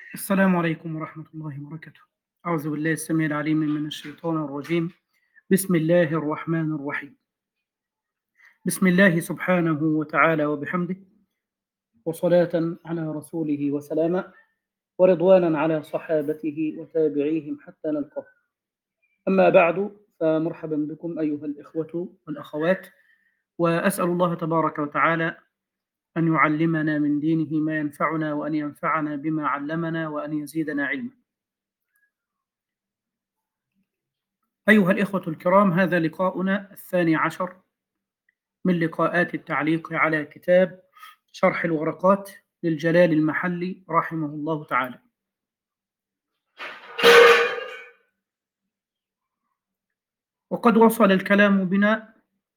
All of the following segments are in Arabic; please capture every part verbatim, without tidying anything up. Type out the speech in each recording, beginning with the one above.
السلام عليكم ورحمة الله وبركاته. أعوذ بالله السميع العليم من الشيطان الرجيم. بسم الله الرحمن الرحيم. بسم الله سبحانه وتعالى وبحمده، وصلاة على رسوله وسلاما، ورضوانا على صحابته وتابعيهم حتى نلقاه. أما بعد، فمرحبا بكم أيها الإخوة والأخوات، وأسأل الله تبارك وتعالى أن يعلمنا من دينه ما ينفعنا، وأن ينفعنا بما علمنا، وأن يزيدنا علما. أيها الإخوة الكرام، هذا لقاؤنا الثاني عشر من لقاءات التعليق على كتاب شرح الورقات للجلال المحلي رحمه الله تعالى. وقد وصل الكلام بنا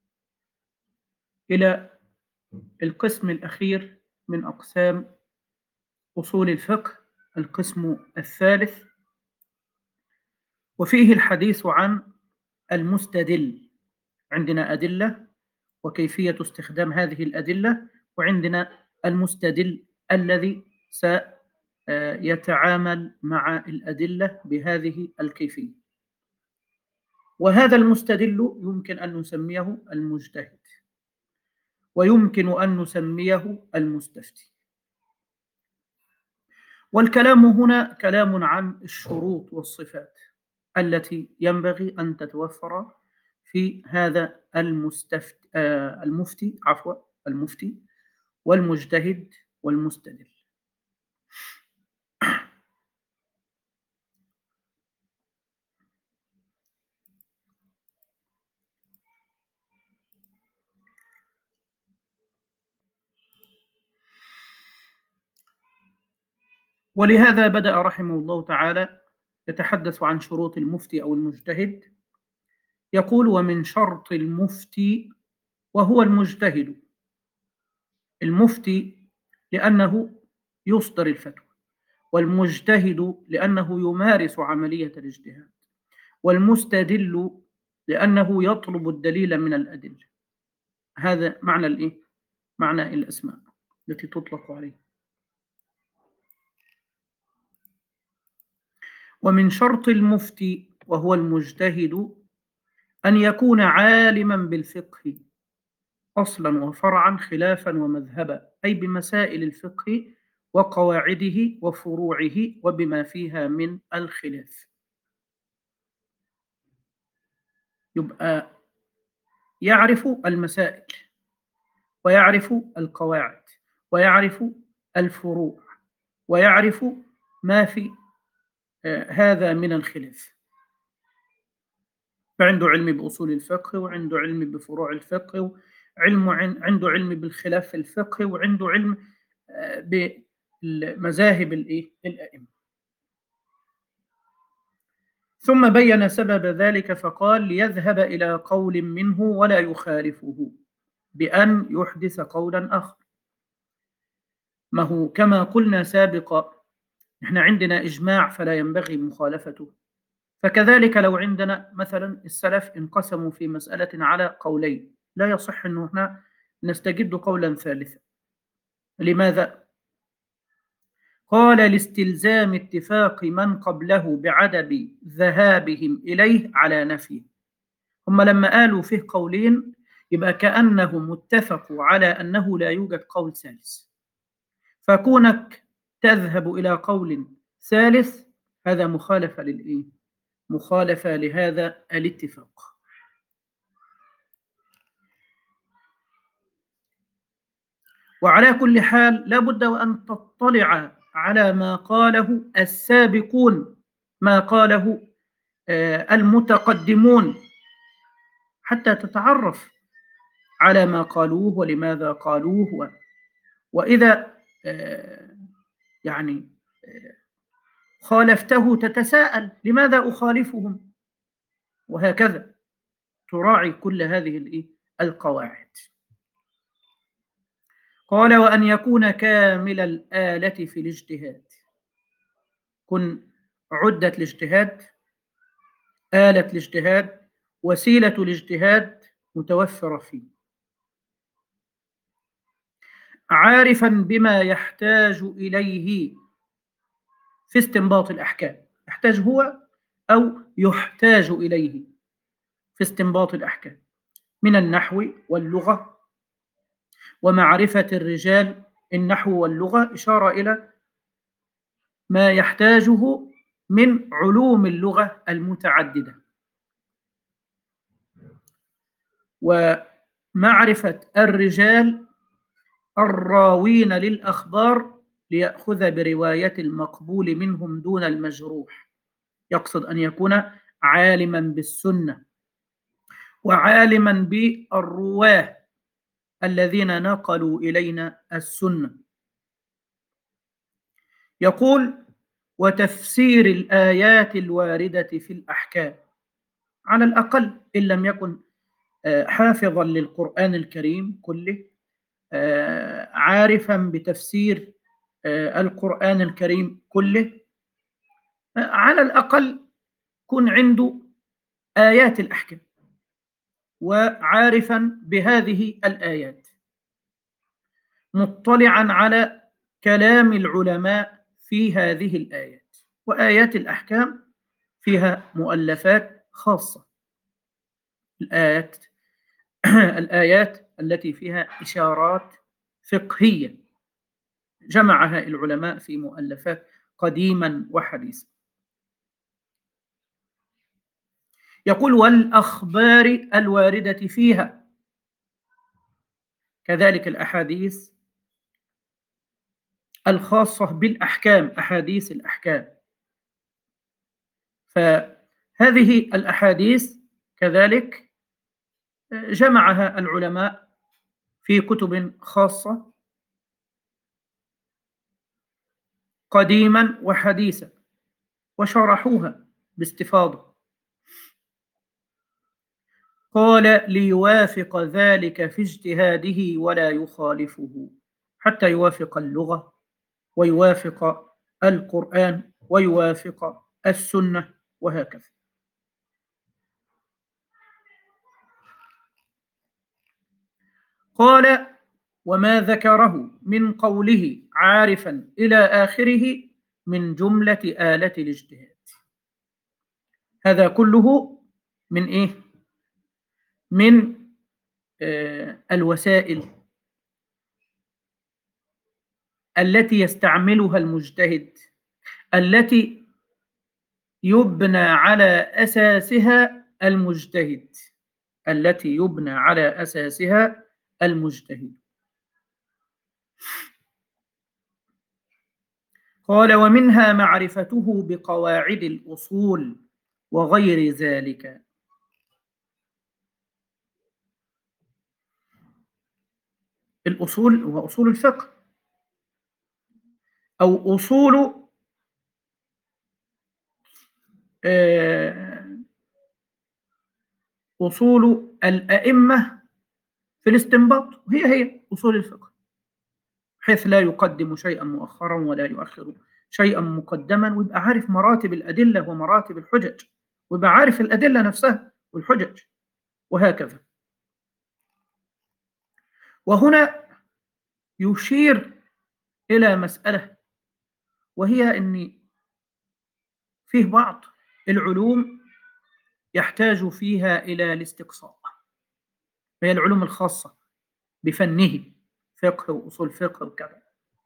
إلى القسم الأخير من أقسام أصول الفقه، القسم الثالث، وفيه الحديث عن المستدل. عندنا أدلة وكيفية استخدام هذه الأدلة، وعندنا المستدل الذي سيتعامل مع الأدلة بهذه الكيفية. وهذا المستدل يمكن أن نسميه المجتهد، ويمكن أن نسميه المستفتي. والكلام هنا كلام عن الشروط والصفات التي ينبغي أن تتوفر في هذا المستفتي آه المفتي عفوا المفتي والمجتهد والمستدل. ولهذا بدأ رحمه الله تعالى يتحدث عن شروط المفتي أو المجتهد. يقول: ومن شرط المفتي وهو المجتهد. المفتي لأنه يصدر الفتوى، والمجتهد لأنه يمارس عملية الاجتهاد، والمستدل لأنه يطلب الدليل من الأدلة. هذا معنى الإيه؟ معنى الأسماء التي تطلق عليه. ومن شرط المفتي وهو المجتهد أن يكون عالما بالفقه أصلا وفرعا، خلافا ومذهبا، أي بمسائل الفقه وقواعده وفروعه وبما فيها من الخلاف. يبقى يعرف المسائل، ويعرف القواعد، ويعرف الفروع، ويعرف ما في آه هذا من الخلاف. فعنده علم بأصول الفقه، وعنده علم بفروع الفقه، وعلم عنده علم بالخلاف في الفقه، وعنده علم آه بمذاهب الأئمة. ثم بين سبب ذلك فقال: ليذهب إلى قول منه ولا يخالفه بأن يحدث قولا آخر. ما هو كما قلنا سابقا، احنا عندنا إجماع فلا ينبغي مخالفته. فكذلك لو عندنا مثلا السلف انقسموا في مسألة على قولين، لا يصح أنه احنا نستجد قولا ثالثا. لماذا؟ قال: لاستلزام اتفاق من قبله بعدم ذهابهم إليه على نفيه. هم لما قالوا فيه قولين يبقى كأنهم اتفقوا على أنه لا يوجد قول ثالث، فكونك تذهب إلى قول ثالث هذا مخالفة للإيه؟ مخالفة لهذا الاتفاق. وعلى كل حال لا بد وأن تطلع على ما قاله السابقون، ما قاله المتقدمون، حتى تتعرف على ما قالوه ولماذا قالوه. وإذا يعني خالفته تتساءل: لماذا أخالفهم؟ وهكذا تراعي كل هذه القواعد. قال: وأن يكون كامل الآلة في الاجتهاد. كن عدة الاجتهاد، آلة الاجتهاد، وسيلة الاجتهاد متوفرة فيه، عارفا بما يحتاج إليه في استنباط الأحكام، يحتاج هو أو يحتاج إليه في استنباط الأحكام من النحو واللغة ومعرفة الرجال. النحو واللغة إشارة إلى ما يحتاجه من علوم اللغة المتعددة، ومعرفة الرجال الراوين للأخبار ليأخذ برواية المقبول منهم دون المجروح. يقصد أن يكون عالما بالسنة وعالما بالرواه الذين نقلوا إلينا السنة. يقول: وتفسير الآيات الواردة في الأحكام، على الأقل إن لم يكن حافظا للقرآن الكريم كله، عارفا بتفسير القرآن الكريم كله، على الأقل كن عنده آيات الأحكام وعارفا بهذه الآيات، مطلعا على كلام العلماء في هذه الآيات. وآيات الأحكام فيها مؤلفات خاصة، الآيات الآيات التي فيها إشارات فقهية جمعها العلماء في مؤلفات قديما وحديثا. يقول: والأخبار الواردة فيها، كذلك الأحاديث الخاصة بالأحكام، أحاديث الأحكام. فهذه الأحاديث كذلك جمعها العلماء في كتب خاصة قديما وحديثا وشرحوها باستفاضة. قال: ليوافق ذلك في اجتهاده ولا يخالفه، حتى يوافق اللغة ويوافق القرآن ويوافق السنة وهكذا. قال: وما ذكره من قوله عارفا إلى آخره من جملة آلة الاجتهاد. هذا كله من إيه؟ من آه الوسائل التي يستعملها المجتهد، التي يبنى على أساسها المجتهد التي يبنى على أساسها المجتهد. قال: ومنها معرفته بقواعد الأصول وغير ذلك. الأصول هو أصول الفقه أو أصول أصول الأئمة في الاستنباط، هي هي أصول الفقه، حيث لا يقدم شيئا مؤخرا ولا يؤخر شيئا مقدما، ويبقى عارف مراتب الأدلة ومراتب الحجج، ويبقى عارف الأدلة نفسها والحجج وهكذا. وهنا يشير إلى مسألة، وهي أن فيه بعض العلوم يحتاج فيها إلى الاستقصاء، وهي العلوم الخاصة بفنه، فقه وأصول فقه وكذا.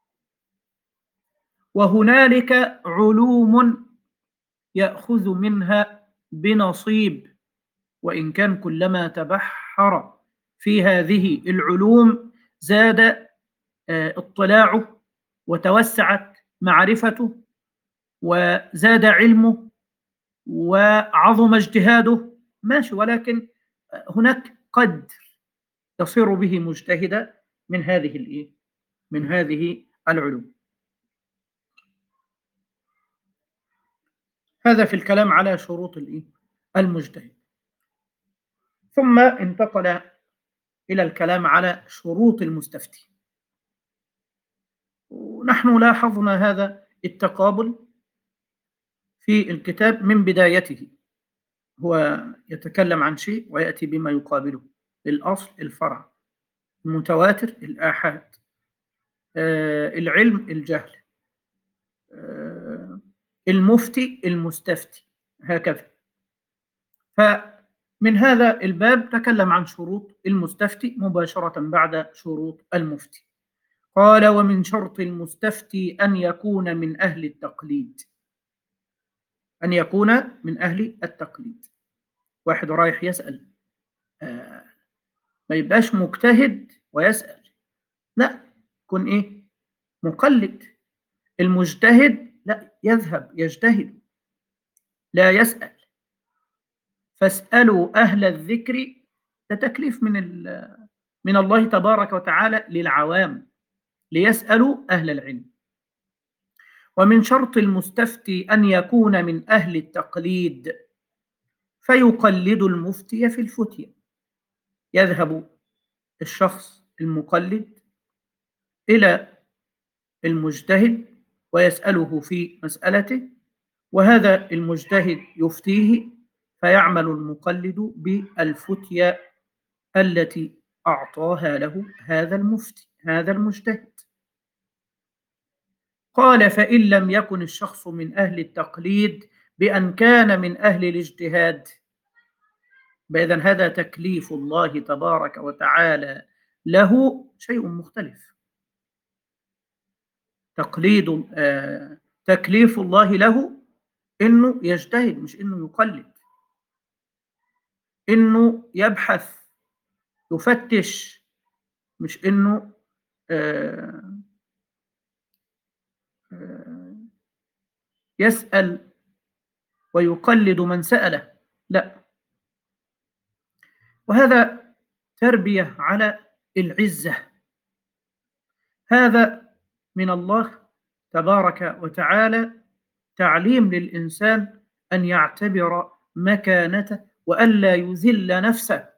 وهنالك علوم يأخذ منها بنصيب، وإن كان كلما تبحر في هذه العلوم زاد اطلاعه وتوسعت معرفته وزاد علمه وعظم اجتهاده، ماشي، ولكن هناك قد يصير به مجتهدا من هذه الايه من هذه العلوم. هذا في الكلام على شروط الايه المجتهد. ثم انتقل الى الكلام على شروط المستفتي. ونحن لاحظنا هذا التقابل في الكتاب من بدايته، هو يتكلم عن شيء ويأتي بما يقابله، الأصل الفرع، المتواتر الآحاد، آه العلم الجهل، آه المفتي المستفتي، هكذا. فمن هذا الباب تكلم عن شروط المستفتي مباشرة بعد شروط المفتي. قال: ومن شرط المستفتي أن يكون من أهل التقليد. أن يكون من أهل التقليد. واحد رايح يسأل، آه ما يبقاش مجتهد ويسأل، لا، يكون إيه؟ مقلد. المجتهد لا، يذهب يجتهد لا يسأل. فاسألوا أهل الذكر، ده تكليف من من الله تبارك وتعالى للعوام ليسألوا أهل العلم. ومن شرط المستفتي أن يكون من أهل التقليد، فيقلد المفتي في الفتية. يذهب الشخص المقلد إلى المجتهد ويسأله في مسألته، وهذا المجتهد يفتيه، فيعمل المقلد بالفتية التي أعطاها له هذا المفتي هذا المجتهد. قال: فإن لم يكن الشخص من أهل التقليد بأن كان من أهل الاجتهاد، فإذن هذا تكليف الله تبارك وتعالى له شيء مختلف. تقليد آه تكليف الله له إنه يجتهد، مش إنه يقلد، إنه يبحث يفتش، مش إنه آه آه يسأل ويقلد من سأله، لا. وهذا تربية على العزة، هذا من الله تبارك وتعالى، تعليم للإنسان أن يعتبر مكانته وألا يذل نفسه.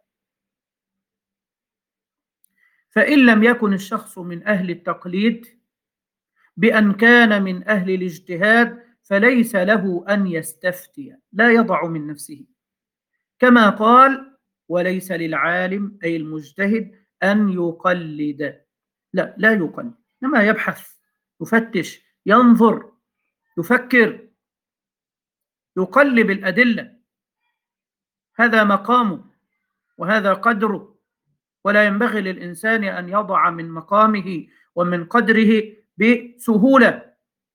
فإن لم يكن الشخص من أهل التقليد بأن كان من أهل الاجتهاد، فليس له أن يستفتي، لا يضع من نفسه، كما قال: وليس للعالم أي المجتهد أن يقلد. لا، لا يقلد، إنما يبحث، يفتش، ينظر، يفكر، يقلب الأدلة. هذا مقامه وهذا قدره، ولا ينبغي للإنسان أن يضع من مقامه ومن قدره بسهولة.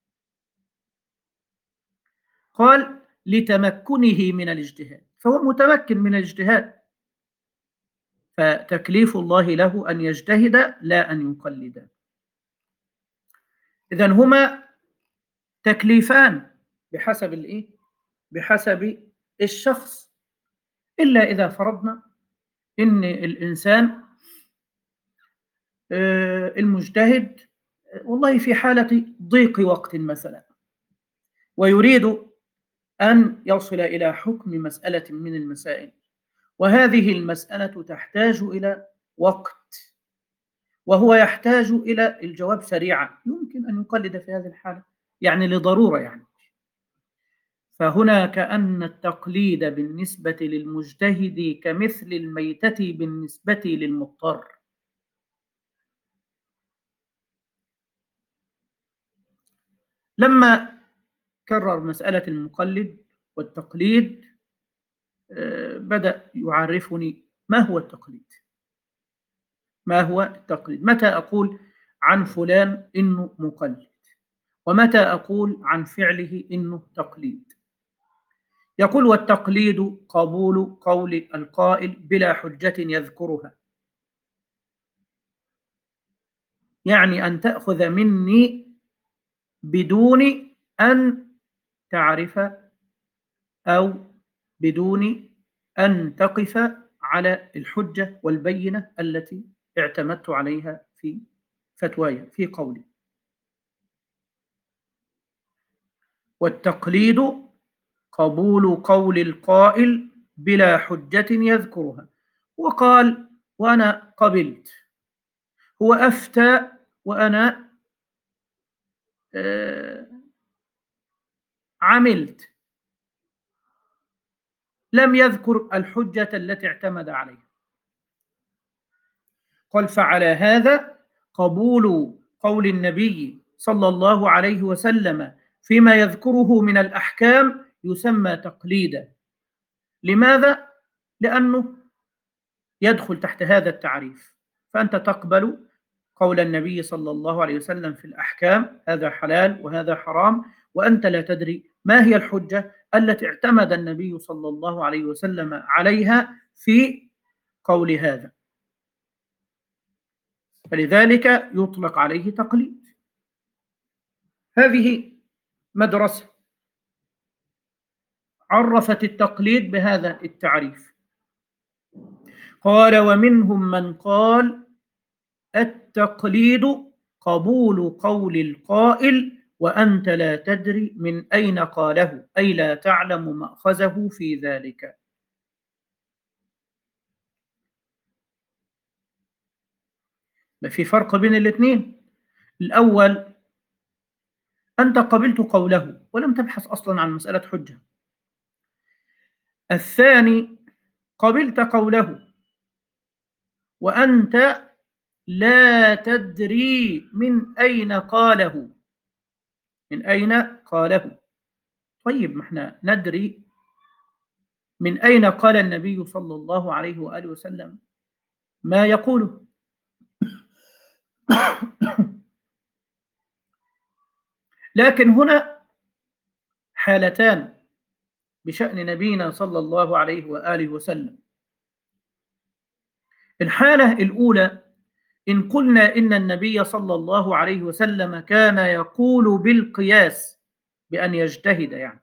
قال: لتمكنه من الاجتهاد، فهو متمكن من الاجتهاد، فتكليف الله له أن يجتهد لا أن يقلد. إذن هما تكليفان بحسب الإيه؟ بحسب الشخص، إلا إذا فرضنا إن الإنسان المجتهد والله في حالة ضيق وقت مثلا، ويريد أن يصل إلى حكم مسألة من المسائل، وهذه المسألة تحتاج إلى وقت، وهو يحتاج إلى الجواب سريعا، يمكن أن يقلد في هذه الحالة، يعني لضرورة يعني. فهنا كأن التقليد بالنسبة للمجتهد كمثل الميتة بالنسبة للمضطر. لما كرر مسألة المقلد والتقليد بدأ يعرفني ما هو التقليد. ما هو التقليد؟ متى أقول عن فلان إنه مقلد، ومتى أقول عن فعله إنه تقليد؟ يقول: والتقليد قبول قول القائل بلا حجة يذكرها، يعني أن تأخذ مني بدون أن تعرف أو بدون أن تقف على الحجة والبينة التي اعتمدت عليها في فتواي في قولي. والتقليد قبول قول القائل بلا حجة يذكرها. وقال: وأنا قبلت، هو أفتى وأنا آه عملت، لم يذكر الحجة التي اعتمد عليها. قال: فعلى هذا قبول قول النبي صلى الله عليه وسلم فيما يذكره من الأحكام يسمى تقليدا. لماذا؟ لأنه يدخل تحت هذا التعريف. فأنت تقبل قول النبي صلى الله عليه وسلم في الأحكام، هذا حلال وهذا حرام، وأنت لا تدري ما هي الحجة التي اعتمد النبي صلى الله عليه وسلم عليها في قول هذا، فلذلك يطلق عليه تقليد. هذه مدرسة عرفت التقليد بهذا التعريف. قال: ومنهم من قال التقليد قبول قول القائل وأنت لا تدري من أين قاله، أي لا تعلم مأخذه في ذلك. في فرق بين الاثنين. الأول، أنت قبلت قوله ولم تبحث أصلا عن مسألة حجة. الثاني، قبلت قوله وأنت لا تدري من أين قاله، من أين قاله. طيب، ما احنا ندري من أين قال النبي صلى الله عليه وآله وسلم ما يقوله. لكن هنا حالتان بشأن نبينا صلى الله عليه وآله وسلم. الحالة الأولى، إن قلنا إن النبي صلى الله عليه وسلم كان يقول بالقياس بأن يجتهد، يعني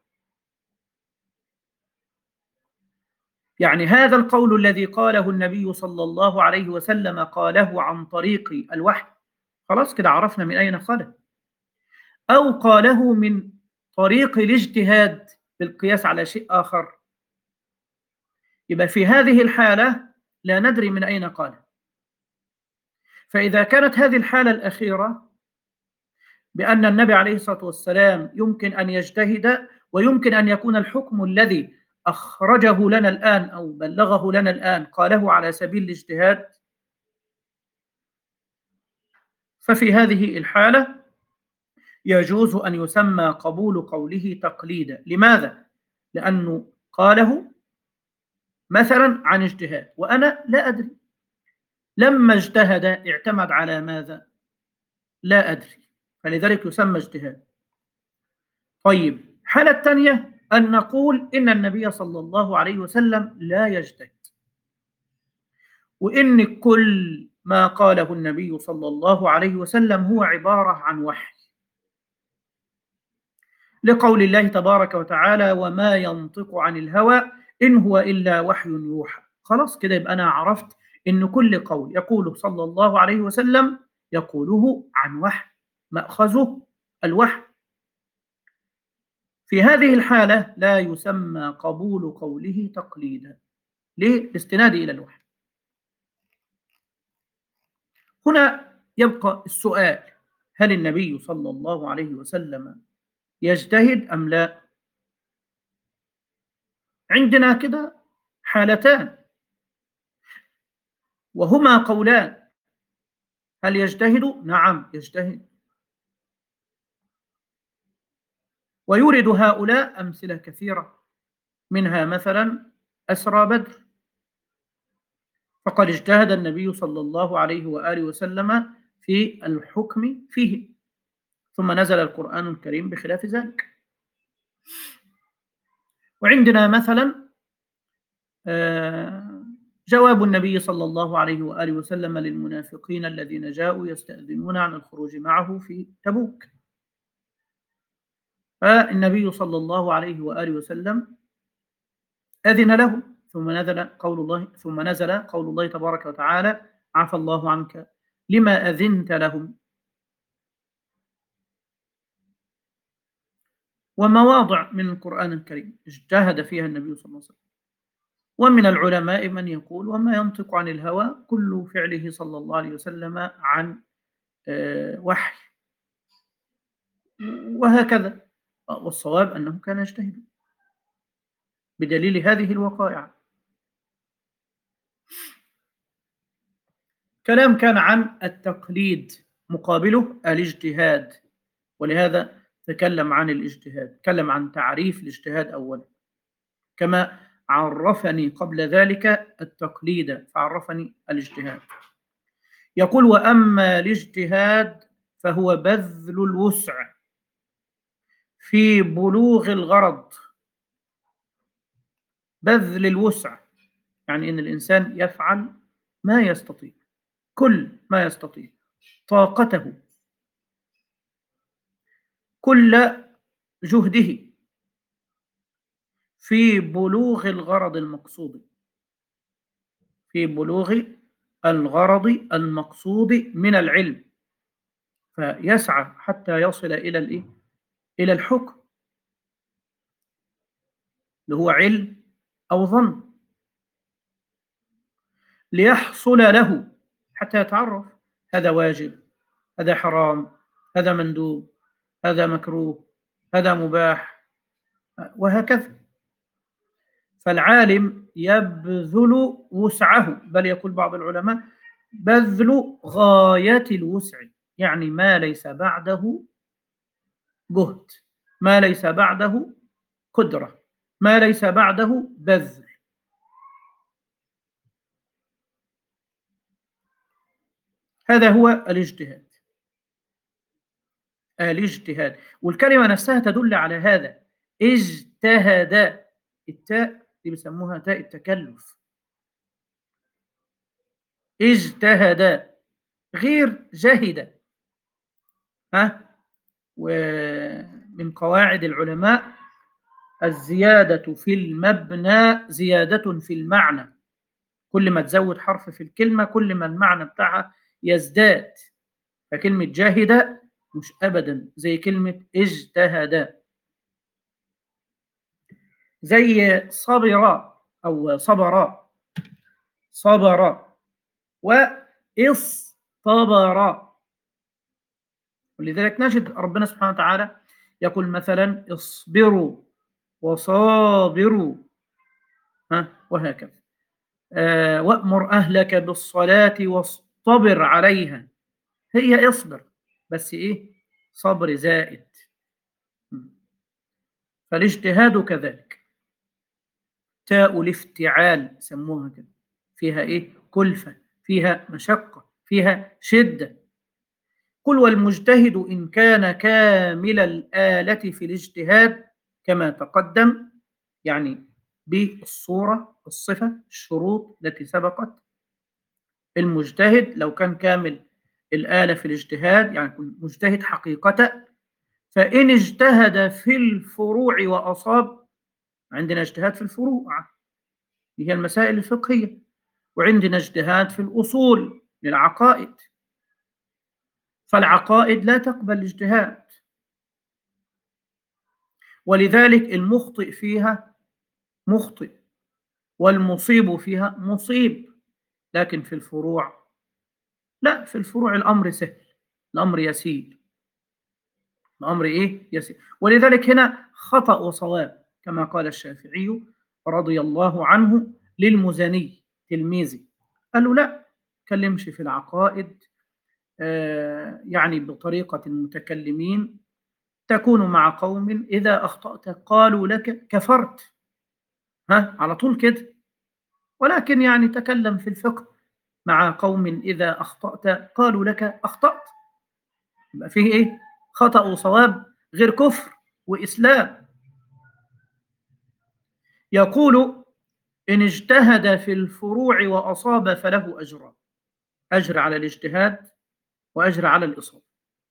يعني هذا القول الذي قاله النبي صلى الله عليه وسلم قاله عن طريق الوحي، خلاص كده عرفنا من أين قاله. أو قاله من طريق الاجتهاد بالقياس على شيء آخر، يبقى في هذه الحالة لا ندري من أين قاله. فإذا كانت هذه الحالة الأخيرة بأن النبي عليه الصلاة والسلام يمكن أن يجتهد، ويمكن أن يكون الحكم الذي أخرجه لنا الآن أو بلغه لنا الآن قاله على سبيل الاجتهاد، ففي هذه الحالة يجوز أن يسمى قبول قوله تقليدا. لماذا؟ لأنه قاله مثلا عن اجتهاد وأنا لا أدري، لما اجتهد اعتمد على ماذا؟ لا أدري، فلذلك يسمى اجتهاد. طيب، الحالة الثانية أن نقول إن النبي صلى الله عليه وسلم لا يجتهد، وإن كل ما قاله النبي صلى الله عليه وسلم هو عبارة عن وحي، لقول الله تبارك وتعالى: وما ينطق عن الهوى إن هو إلا وحي يوحى. خلاص كده يبقى أنا عرفت إن كل قول يقوله صلى الله عليه وسلم يقوله عن وحي، مأخذه الوحي. في هذه الحالة لا يسمى قبول قوله تقليدا. ليه؟ لاستناده إلى الوحي. هنا يبقى السؤال: هل النبي صلى الله عليه وسلم يجتهد أم لا؟ عندنا كده حالتان وهما قولان. هل يجتهد؟ نعم يجتهد. ويورد هؤلاء أمثلة كثيرة، منها مثلا أسرى بدر، فقد اجتهد النبي صلى الله عليه وآله وسلم في الحكم فيه، ثم نزل القرآن الكريم بخلاف ذلك. وعندنا مثلا جواب النبي صلى الله عليه وآله وسلم للمنافقين الذين جاءوا يستأذنون عن الخروج معه في تبوك، فالنبي صلى الله عليه وآله وسلم أذن له، ثم نزل قول الله ثم نزل قول الله تبارك وتعالى: عفى الله عنك لما أذنت لهم. ومواضع من القرآن الكريم اجتهد فيها النبي صلى الله عليه وسلم. ومن العلماء من يقول: وما ينطق عن الهوى كل فعله صلى الله عليه وسلم عن وحي، وهكذا. والصواب أنه كان يجتهد بدليل هذه الوقائع. كلام كان عن التقليد مقابله الاجتهاد، ولهذا تكلم عن الاجتهاد، تكلم عن تعريف الاجتهاد أولا، كما عرفني قبل ذلك التقليد فعرفني الاجتهاد. يقول: وأما الاجتهاد فهو بذل الوسع في بلوغ الغرض. بذل الوسع يعني أن الإنسان يفعل ما يستطيع، كل ما يستطيع، طاقته، كل جهده في بلوغ الغرض المقصود، في بلوغ الغرض المقصود من العلم، فيسعى حتى يصل إلى الإيه؟ إلى الحكم اللي هو علم أو ظن، ليحصل له حتى يتعرف هذا واجب، هذا حرام، هذا مندوب، هذا مكروه، هذا مباح، وهكذا. فالعالم يبذل وسعه، بل يقول بعض العلماء بذل غاية الوسع، يعني ما ليس بعده جهد، ما ليس بعده قدرة، ما ليس بعده بذل. هذا هو الاجتهاد. الاجتهاد، والكلمة نفسها تدل على هذا، اجتهد. التاء دي بيسموها تاء التكلف. اجتهد غير جهد. ها، ومن قواعد العلماء الزيادة في المبنى زيادة في المعنى، كل ما تزود حرف في الكلمة كل ما المعنى بتاعها يزداد. فكلمة جاهد مش أبدا زي كلمة اجتهد. زي صبر أو صبر، صبر واصطبر. ولذلك نجد ربنا سبحانه وتعالى يقول مثلا اصبروا وصابروا، ها، وهكذا. آه وأمر أهلك بالصلاة واصطبر عليها. هي اصبر بس إيه؟ صبر زائد. فالاجتهاد كذلك تاء الافتعال سموها كده، فيها إيه؟ كلفة، فيها مشقة، فيها شدة. قل والمجتهد إن كان كامل الآلة في الاجتهاد كما تقدم، يعني بالصورة، الصفة، الشروط التي سبقت. المجتهد لو كان كامل الآلة في الاجتهاد يعني مجتهد حقيقة، فإن اجتهد في الفروع وأصاب. عندنا اجتهاد في الفروع هي المسائل الفقهية، وعندنا اجتهاد في الأصول للعقائد، فالعقائد لا تقبل الاجتهاد، ولذلك المخطئ فيها مخطئ والمصيب فيها مصيب. لكن في الفروع لا، في الفروع الأمر سهل، الأمر يسير، الأمر إيه؟ يسير. ولذلك هنا خطأ وصواب كما قال الشافعي رضي الله عنه للمزني تلميذي، قال له لا تكلمش في العقائد آه يعني بطريقة المتكلمين، تكون مع قوم إذا أخطأت قالوا لك كفرت، ها، على طول كده. ولكن يعني تكلم في الفقه مع قوم إذا أخطأت قالوا لك أخطأت، يبقى فيه إيه؟ خطأ وصواب، غير كفر وإسلام. يقول إن اجتهد في الفروع وأصاب فله أجران، أجر على الاجتهاد وأجر على الإصابة.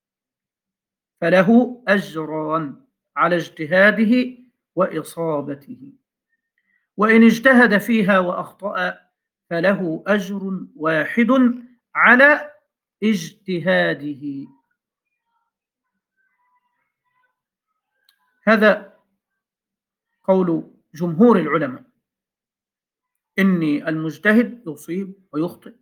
فله أجران على اجتهاده وإصابته. وإن اجتهد فيها وأخطأ فله أجر واحد على اجتهاده. هذا قول جمهور العلماء، إن المجتهد يصيب ويخطئ.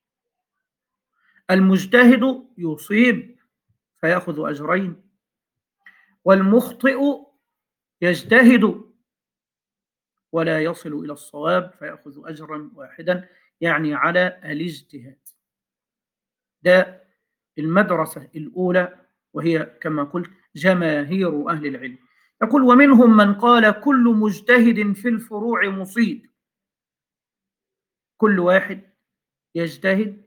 المجتهد يصيب فيأخذ أجرين، والمخطئ يجتهد ولا يصل إلى الصواب فيأخذ أجرا واحدا، يعني على الاجتهاد. ده المدرسة الأولى، وهي كما قلت جماهير أهل العلم. يقول: ومنهم من قال كل مجتهد في الفروع مصيب. كل واحد يجتهد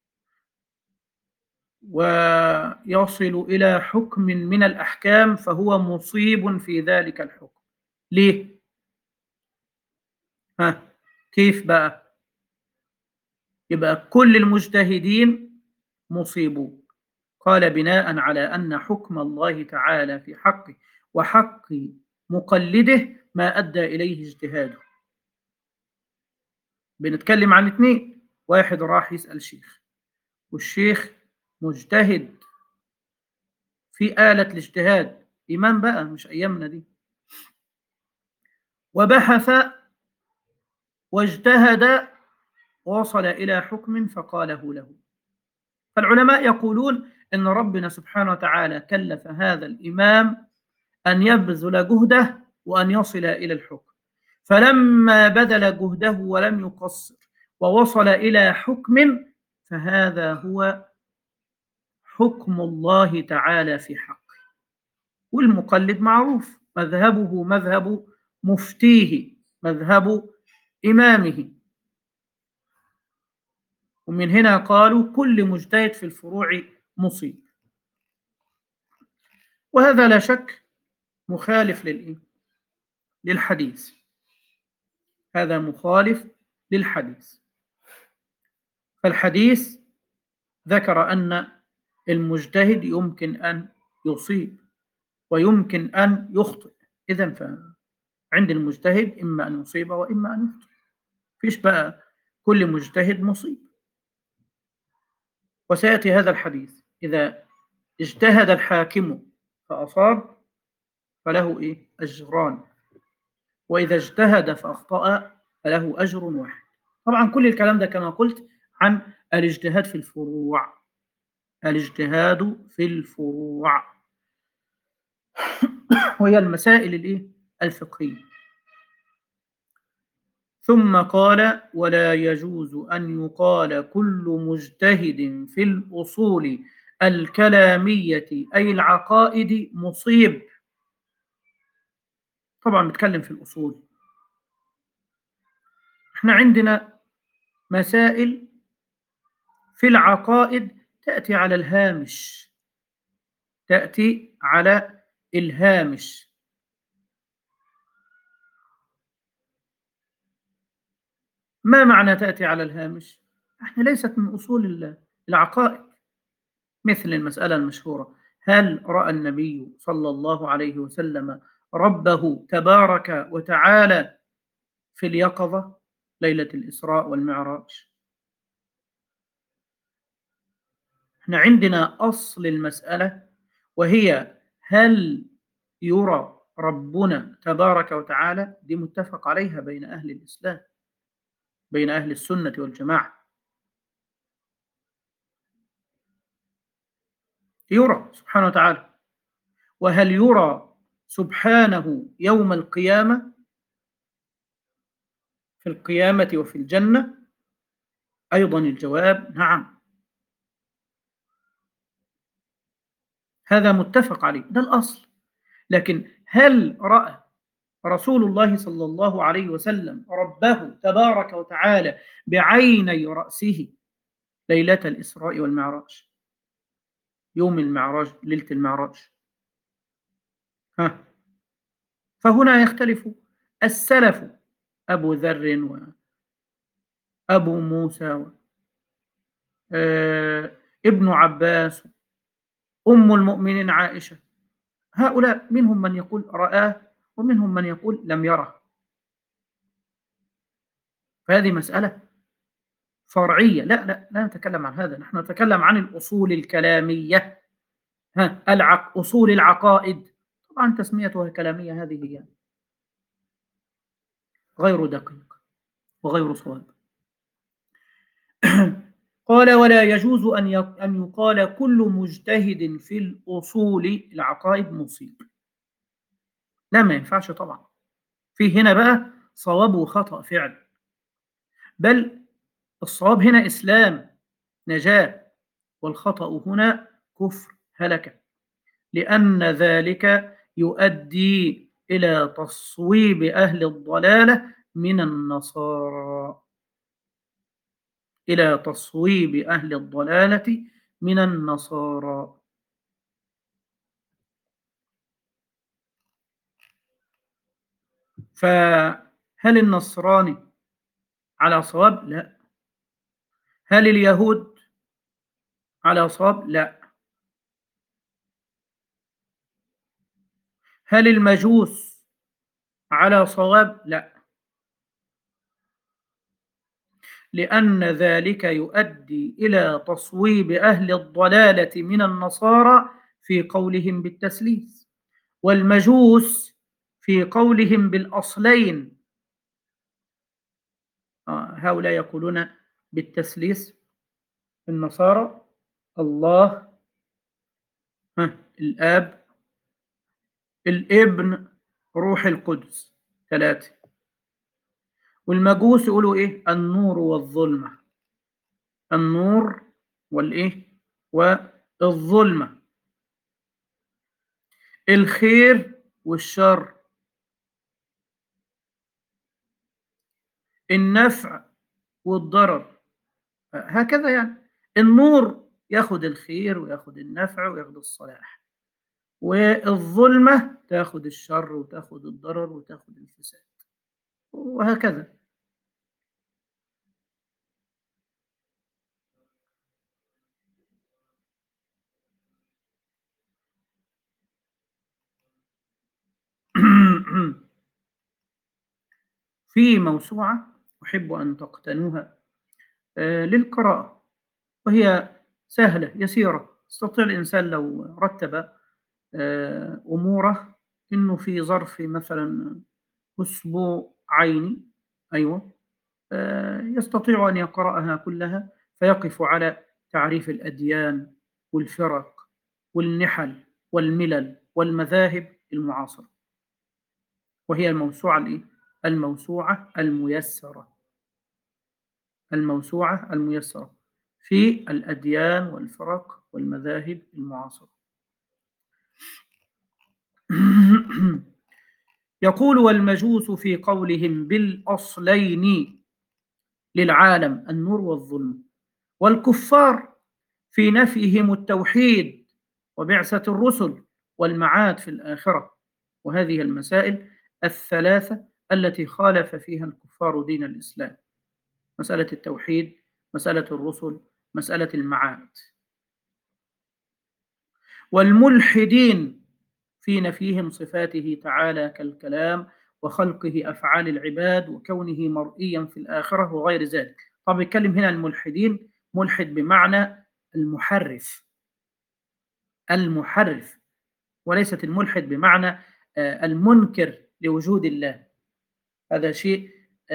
ويصل إلى حكم من الأحكام فهو مصيب في ذلك الحكم. ليه؟ ها، كيف بقى؟ يبقى كل المجتهدين مصيبون. قال: بناء على أن حكم الله تعالى في حقه وحق مقلده ما أدى إليه اجتهاده. بنتكلم عن اثنين، واحد راح يسأل شيخ، والشيخ مجتهد في آلة الاجتهاد، إمام بقى مش أيامنا دي، وبحث واجتهد ووصل إلى حكم فقاله له. فالعلماء يقولون إن ربنا سبحانه وتعالى كلف هذا الإمام أن يبذل جهده وأن يصل إلى الحكم، فلما بذل جهده ولم يقصر ووصل إلى حكم فهذا هو حكم الله تعالى في حقه. والمقلد معروف مذهبه مذهب مفتيه، مذهب إمامه. ومن هنا قالوا كل مجتهد في الفروع مصيب. وهذا لا شك مخالف للإيه؟ للحديث. هذا مخالف للحديث. فالحديث ذكر أن المجتهد يمكن أن يصيب ويمكن أن يخطئ. إذن فعند المجتهد إما أن يصيب وإما أن يخطئ، فيش بقى كل مجتهد مصيب. وسيأتي هذا الحديث: إذا اجتهد الحاكم فأصاب فله إيه؟ أجران، وإذا اجتهد فأخطأ فله أجر واحد. طبعا كل الكلام ده كما قلت عن الاجتهاد في الفروع. الاجتهاد في الفروع وهي المسائل الإيه؟ الفقهية. ثم قال: ولا يجوز أن يقال كل مجتهد في الأصول الكلامية أي العقائد مصيب. طبعا بتكلم في الأصول. احنا عندنا مسائل في العقائد تأتي على الهامش، تأتي على الهامش. ما معنى تأتي على الهامش؟ احنا ليست من أصول العقائد. مثل المسألة المشهورة: هل رأى النبي صلى الله عليه وسلم ربه تبارك وتعالى في اليقظة ليلة الإسراء والمعراج؟ احنا عندنا أصل المسألة، وهي هل يرى ربنا تبارك وتعالى؟ دي متفق عليها بين أهل الإسلام، بين أهل السنة والجماعة. يرى سبحانه وتعالى. وهل يرى سبحانه يوم القيامة في القيامة وفي الجنة؟ أيضا الجواب نعم، هذا متفق عليه، ده الأصل. لكن هل رأى رسول الله صلى الله عليه وسلم ربه تبارك وتعالى بعيني رأسه ليلة الإسراء والمعراج، يوم المعراج، ليلة المعراج؟ ها، فهنا يختلف السلف، أبو ذر وأبو موسى و آه ابن عباس، أم المؤمنين عائشة، هؤلاء منهم من يقول رآه ومنهم من يقول لم يره. فهذه مسألة فرعية. لا لا لا نتكلم عن هذا، نحن نتكلم عن الأصول الكلامية. ها، العق أصول العقائد. طبعا تسميتها كلامية هذه يعني غير دقيق وغير صواب. قال: ولا يجوز أن أن يقال كل مجتهد في الأصول العقائد مصيب. لا، ما ينفعش طبعا. في هنا بقى صواب وخطأ فعل، بل الصواب هنا إسلام نجاة، والخطأ هنا كفر هلكة. لأن ذلك يؤدي إلى تصويب أهل الضلالة من النصارى، إلى تصويب أهل الضلالة من النصارى. فهل النصراني على صواب؟ لا. هل اليهود على صواب؟ لا. هل المجوس على صواب؟ لا. لأن ذلك يؤدي إلى تصويب أهل الضلالة من النصارى في قولهم بالتثليث، والمجوس في قولهم بالأصلين. آه، هؤلاء يقولون بالتثليث، النصارى الله، ها، الآب، الابن، روح القدس، ثلاثة. والمجوس يقولوا إيه؟ النور والظلمة، النور والإيه؟ والظلمة، الخير والشر، النفع والضرر، هكذا يعني. النور ياخد الخير وياخد النفع وياخد الصلاح، والظلمة تاخد الشر وتاخد الضرر وتاخد الفساد، وهكذا. في موسوعة أحب أن تقتنوها آه، للقراءة، وهي سهلة يسيرة، يستطيع الإنسان لو رتب آه، أموره إنه في ظرف مثلا أسبوعين، أيوة، آه، يستطيع أن يقرأها كلها، فيقف على تعريف الأديان والفرق والنحل والملل والمذاهب المعاصرة. وهي الموسوعة الإيه؟ الموسوعة الميسرة، الموسوعة الميسرة في الأديان والفرق والمذاهب المعاصرة. يقول: والمجوس في قولهم بالأصلين للعالم النور والظلم، والكفار في نفيهم التوحيد وبعثة الرسل والمعاد في الآخرة. وهذه المسائل الثلاثة التي خالف فيها الكفار دين الإسلام: مسألة التوحيد، مسألة الرسل، مسألة المعاد. والملحدين في نفيهم صفاته تعالى كالكلام وخلقه أفعال العباد وكونه مرئيا في الآخرة وغير ذلك. طب يتكلم هنا الملحدين، ملحد بمعنى المحرف، المحرف، وليست الملحد بمعنى المنكر لوجود الله. هذا شيء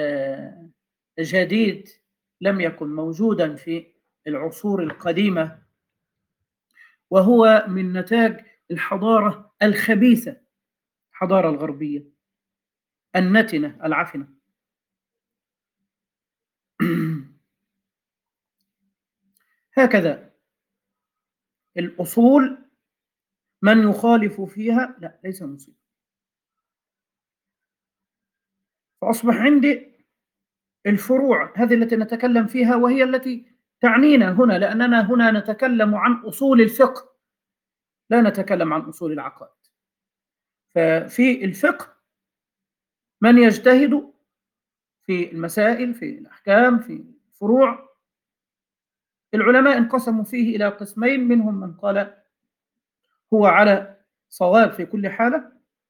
جديد لم يكن موجودا في العصور القديمة، وهو من نتاج الحضارة الخبيثة، الحضارة الغربية النتنة العفنة. هكذا الأصول من يخالف فيها لا، ليس مصيب. فأصبح عندي الفروع هذه التي نتكلم فيها، وهي التي تعنينا هنا، لأننا هنا نتكلم عن أصول الفقه، لا نتكلم عن أصول العقائد. ففي الفقه من يجتهد في المسائل، في الأحكام، في الفروع، العلماء انقسموا فيه إلى قسمين: منهم من قال هو على صواب في كل حالة،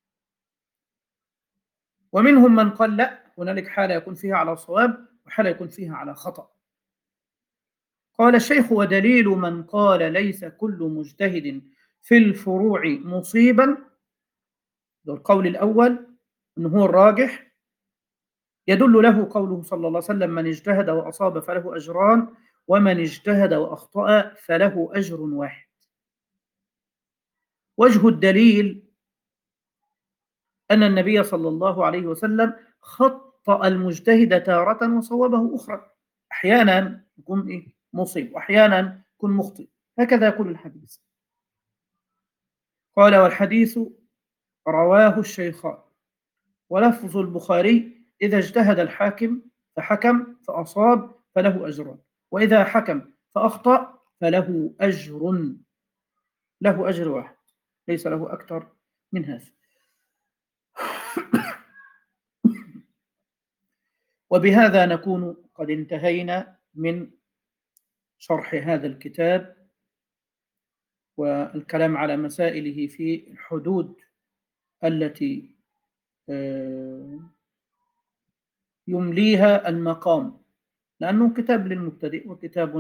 ومنهم من قال لا، هنالك حالة يكون فيها على صواب وحالة يكون فيها على خطأ. قال الشيخ: ودليل من قال ليس كل مجتهد في الفروع مصيبا، القول الأول أنه هو الراجح، يدل له قوله صلى الله عليه وسلم: من اجتهد وأصاب فله أجران، ومن اجتهد وأخطأ فله أجر واحد. وجه الدليل أن النبي صلى الله عليه وسلم خطأ المجتهد تارة وصوبه أخرى، أحيانا يكون إيه؟ مصيب، وأحيانا يكون مخطئ، هكذا يقول الحديث. قال: والحديث رواه الشيخان، ولفظ البخاري: إذا اجتهد الحاكم فحكم فأصاب فله أجران، وإذا حكم فأخطأ فله أجر، له أجر واحد، ليس له أكثر من هذا. وبهذا نكون قد انتهينا من شرح هذا الكتاب والكلام على مسائله في الحدود التي يمليها المقام، لأنه كتاب للمبتدئ وكتاب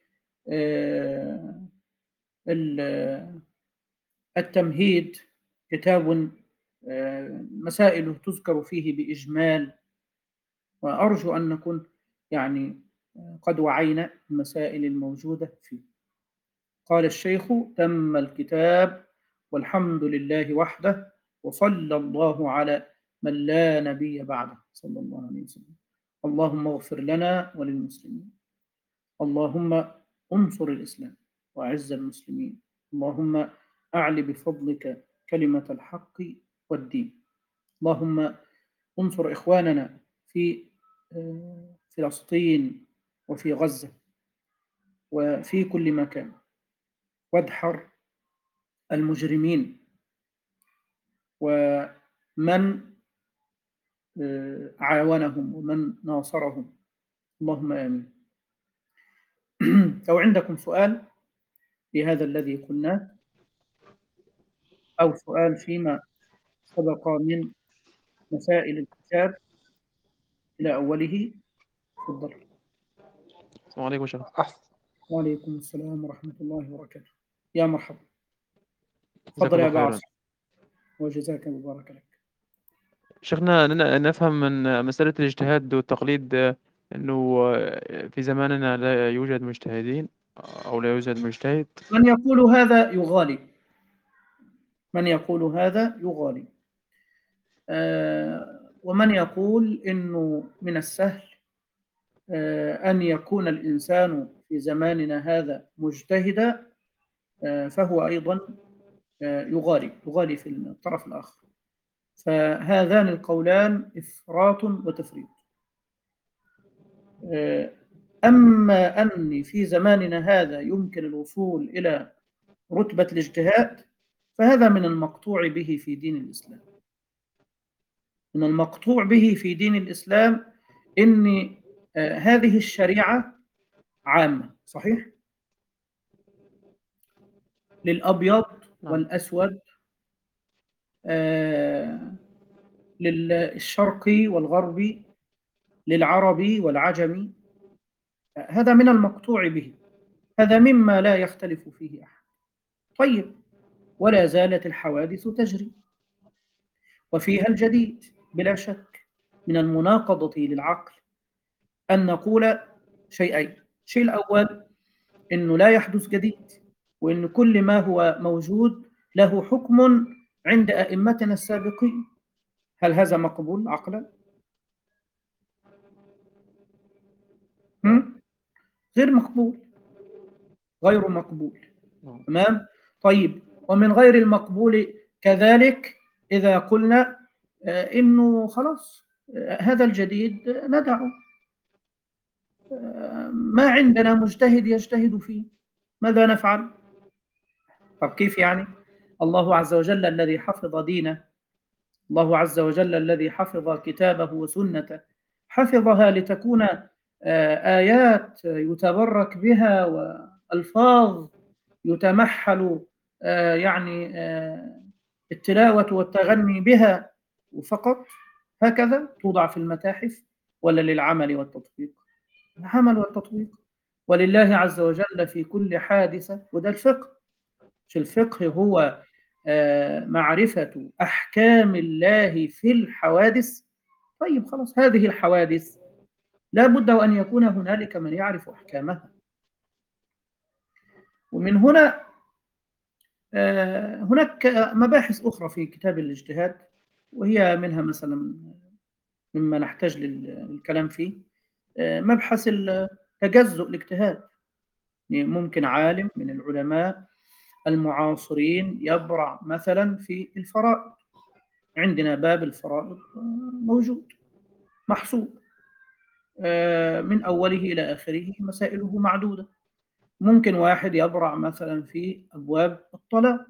للتمهيد، كتاب مسائله تذكر فيه بإجمال، وأرجو أن نكون يعني قد وعينا المسائل الموجودة فيه. قال الشيخ: تم الكتاب، والحمد لله وحده، وصلى الله على من لا نبي بعده، صلى الله عليه وسلم. اللهم اغفر لنا وللمسلمين، اللهم انصر الإسلام وأعز المسلمين، اللهم أعل بفضلك كلمة الحق والدين، اللهم انصر إخواننا في فلسطين وفي غزة وفي كل مكان، وادحر المجرمين ومن عاونهم ومن ناصرهم، اللهم آمين. لو عندكم سؤال في هذا الذي قلناه، أو سؤال فيما سبق من مسائل الكتاب إلى أوله، تفضل. السلام عليكم شيخ. وعليكم السلام ورحمة الله وبركاته. يا مرحبا، جزاك تفضل الله يا أبا خيرا. عاصم، وجزاك مبارك لك. شيخنا، ن- نفهم من مسألة الاجتهاد والتقليد آه، أنه آه، في زماننا لا يوجد مجتهدين أو لا يوجد مجتهد. من يقول هذا يغالي، من يقول هذا يغالي. آه ومن يقول إنه من السهل آه أن يكون الإنسان في زماننا هذا مجتهدا، آه فهو أيضا آه يغالي يغالي في الطرف الآخر. فهذان القولان إفراط وتفريط. آه أما أني في زماننا هذا يمكن الوصول إلى رتبة الاجتهاد، فهذا من المقطوع به في دين الإسلام. من المقطوع به في دين الإسلام إن آه هذه الشريعة عامة، صحيح؟ للأبيض نعم. والأسود، آه للشرقي والغربي، للعربي والعجمي، آه هذا من المقطوع به، هذا مما لا يختلف فيه أحد. طيب، ولا زالت الحوادث تجري وفيها الجديد بلا شك. من المناقضة للعقل أن نقول شيئين: الشيء الأول إنه لا يحدث جديد، وإن كل ما هو موجود له حكم عند أئمتنا السابقين. هل هذا مقبول عقلا؟ هم؟ غير مقبول، غير مقبول. نعم. تمام؟ طيب، ومن غير المقبول كذلك إذا قلنا آه إنه خلاص آه هذا الجديد ندعه، آه ما عندنا مجتهد يجتهد فيه، ماذا نفعل؟ طب كيف يعني؟ الله عز وجل الذي حفظ دينه، الله عز وجل الذي حفظ كتابه وسنته، حفظها لتكون آيات يتبرك بها وألفاظ يتمحل يعني التلاوة والتغني بها فقط، هكذا توضع في المتاحف، ولا للعمل والتطبيق؟ العمل والتطبيق. ولله عز وجل في كل حادثة، وده الفقه. مش الفقه هو معرفة أحكام الله في الحوادث؟ طيب خلاص، هذه الحوادث لا بد وأن يكون هنالك من يعرف أحكامها. ومن هنا هناك مباحث أخرى في كتاب الاجتهاد، وهي منها مثلا مما نحتاج للكلام فيه مبحث تجزؤ الاجتهاد. ممكن عالم من العلماء المعاصرين يبرع مثلا في الفرائض. عندنا باب الفرائض موجود محصور من أوله إلى آخره، مسائله معدودة. ممكن واحد يبرع مثلا في أبواب الطلاق،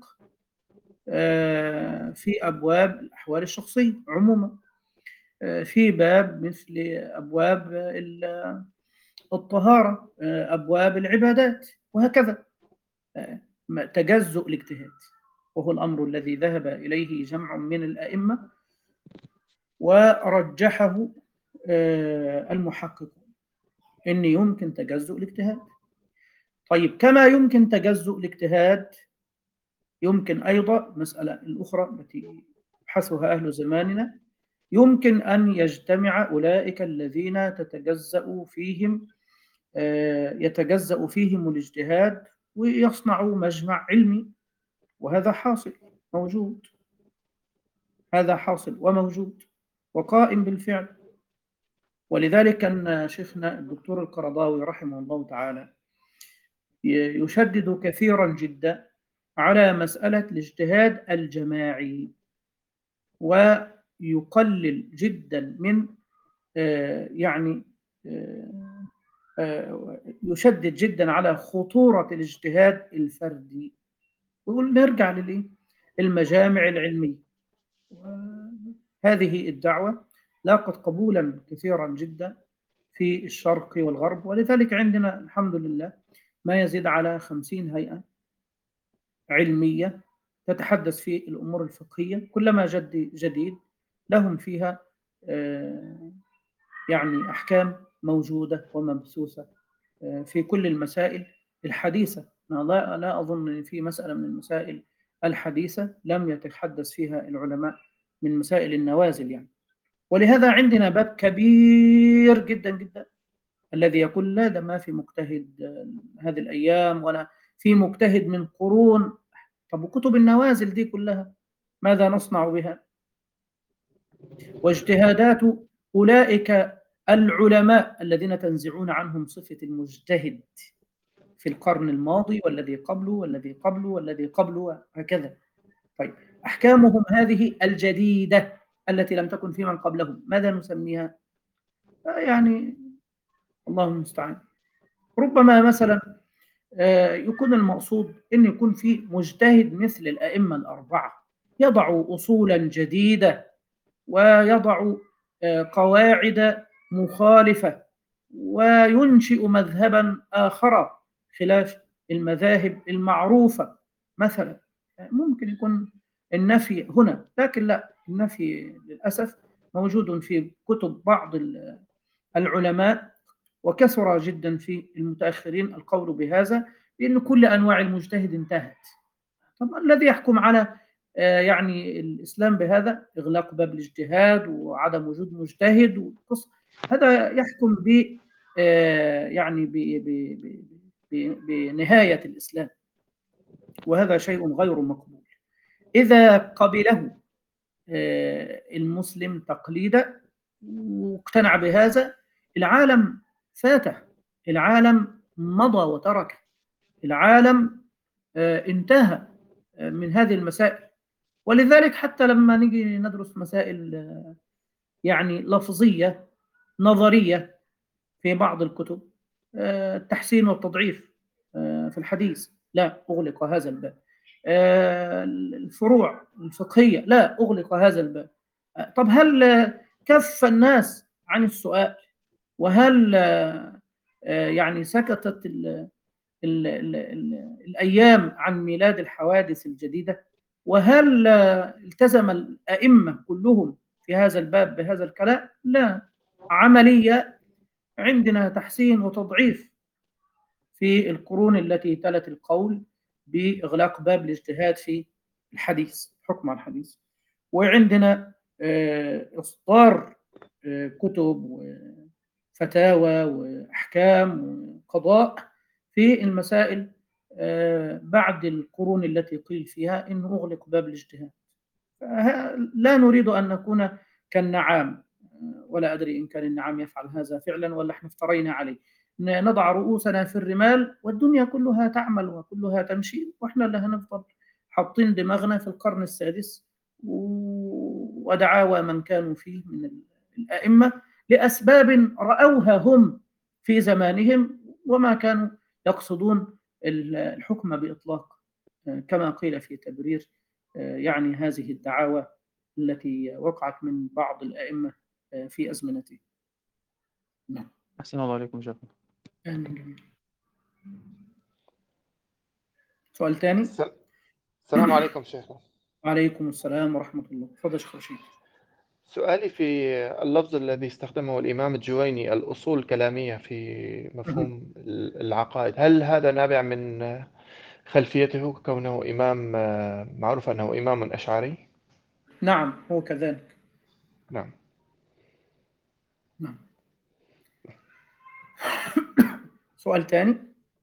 في أبواب الأحوال الشخصية عموما، في باب مثل أبواب الطهارة، أبواب العبادات، وهكذا. تجزؤ الاجتهاد، وهو الأمر الذي ذهب إليه جمع من الأئمة ورجحه المحققون، إن يمكن تجزؤ الاجتهاد. طيب، كما يمكن تجزؤ الاجتهاد، يمكن أيضا مسألة الأخرى التي يبحثها أهل زماننا، يمكن أن يجتمع أولئك الذين تتجزأ فيهم يتجزأ فيهم الاجتهاد ويصنعوا مجمع علمي، وهذا حاصل موجود، هذا حاصل وموجود وقائم بالفعل. ولذلك كان شيخنا الدكتور القرضاوي رحمه الله تعالى يشدد كثيرا جدا على مسألة الاجتهاد الجماعي، ويقلل جدا من يعني يشدد جدا على خطورة الاجتهاد الفردي، ويقول نرجع للإيه؟ المجامع العلمية. هذه الدعوة لاقت قبولا كثيرا جدا في الشرق والغرب، ولذلك عندنا الحمد لله ما يزيد على خمسين هيئة علمية تتحدث في الأمور الفقهية، كلما جد جديد لهم فيها يعني أحكام موجودة ومبثوثة في كل المسائل الحديثة. لا, لا أظن أن في مسألة من المسائل الحديثة لم يتحدث فيها العلماء من مسائل النوازل يعني. ولهذا عندنا باب كبير جدا جدا الذي يقول لا، ده ما في مجتهد هذه الأيام ولا في مجتهد من قرون. طب وكتب النوازل دي كلها ماذا نصنع بها؟ واجتهادات أولئك العلماء الذين تنزعون عنهم صفة المجتهد في القرن الماضي والذي قبله والذي قبله والذي قبله هكذا. طيب، أحكامهم هذه الجديدة التي لم تكن في من قبلهم ماذا نسميها؟ يعني الله المستعان. ربما مثلا يكون المقصود أن يكون في مجتهد مثل الأئمة الأربعة يضع أصولا جديدة ويضع قواعد مخالفة وينشئ مذهبا آخر خلاف المذاهب المعروفة مثلا. ممكن يكون النفي هنا، لكن لا، النفي للأسف موجود في كتب بعض العلماء، وكثر جدا في المتأخرين القول بهذا، لأن كل أنواع المجتهد انتهت. طب الذي يحكم على يعني الإسلام بهذا إغلاق باب الاجتهاد وعدم وجود مجتهد والقصة، هذا يحكم ب يعني بنهاية الإسلام، وهذا شيء غير مقبول. إذا قبله المسلم تقليدا واقتنع بهذا، العالم فاته، العالم مضى وترك، العالم انتهى من هذه المسائل. ولذلك حتى لما نيجي ندرس مسائل يعني لفظية نظرية في بعض الكتب، التحسين والتضعيف في الحديث، لا أغلق هذا الباب. الفروع الفقهية، لا أغلق هذا الباب. طب هل كف الناس عن السؤال؟ وهل يعني سكتت ال ال ال ال الأيام عن ميلاد الحوادث الجديدة؟ وهل التزم الأئمة كلهم في هذا الباب بهذا الكلام؟ لا، عملية عندنا تحسين وتضعيف في القرون التي تلت القول بإغلاق باب الاجتهاد في الحديث، حكم على الحديث. وعندنا إصدار كتب وفتاوى وأحكام وقضاء في المسائل بعد القرون التي قيل فيها إنه أغلق باب الاجتهاد. لا نريد أن نكون كالنعام، ولا أدري إن كان النعام يفعل هذا فعلا ولا احنا افترينا عليه. نضع رؤوسنا في الرمال والدنيا كلها تعمل وكلها تمشي، وإحنا اللي هنفضل حاطين دماغنا في القرن السادس ودعاوى من كانوا فيه من الأئمة لأسباب رأوها هم في زمانهم، وما كانوا يقصدون الحكم بإطلاق كما قيل في تبرير يعني هذه الدعاوى التي وقعت من بعض الأئمة في أزمنته. نعم. أحسن الله عليكم شيخنا. آمين جميل. سؤال ثاني. السلام عليكم شيخنا. وعليكم السلام ورحمة الله. تفضل شيخ رشيد. سؤالي في اللفظ الذي استخدمه الإمام الجويني، الأصول الكلامية في مفهوم العقائد، هل هذا نابع من خلفيته كونه إمام معروف أنه إمام أشعري؟ نعم هو كذلك. نعم. نعم. سؤال ثاني.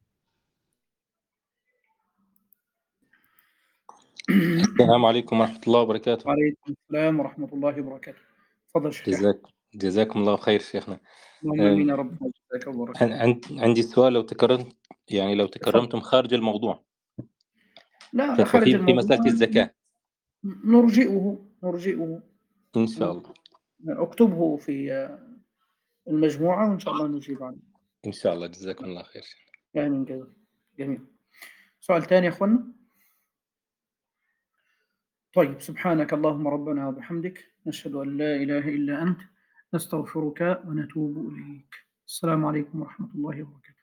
السلام عليكم ورحمة الله وبركاته. وعليكم السلام ورحمة الله وبركاته. تفضل شيخ. جزاك جزاكم الله خير شيخنا. اللهم امين يا رب. جزاك الله خير. عن- عندي سؤال، لو تكرمت يعني لو تكرمتم خارج الموضوع. لا ف- خارج ففي في الموضوع مسألة الزكاة نرجئه نرجئه إن شاء الله. اكتبه في المجموعة وإن شاء الله نجيب عنه. إن شاء الله. جزاكم الله خير. آمين كده. جميل. سؤال ثاني يا أخوانا. طيب سبحانك اللهم ربنا وبحمدك نشهد أن لا إله إلا أنت نستغفرك ونتوب إليك. السلام عليكم ورحمة الله وبركاته.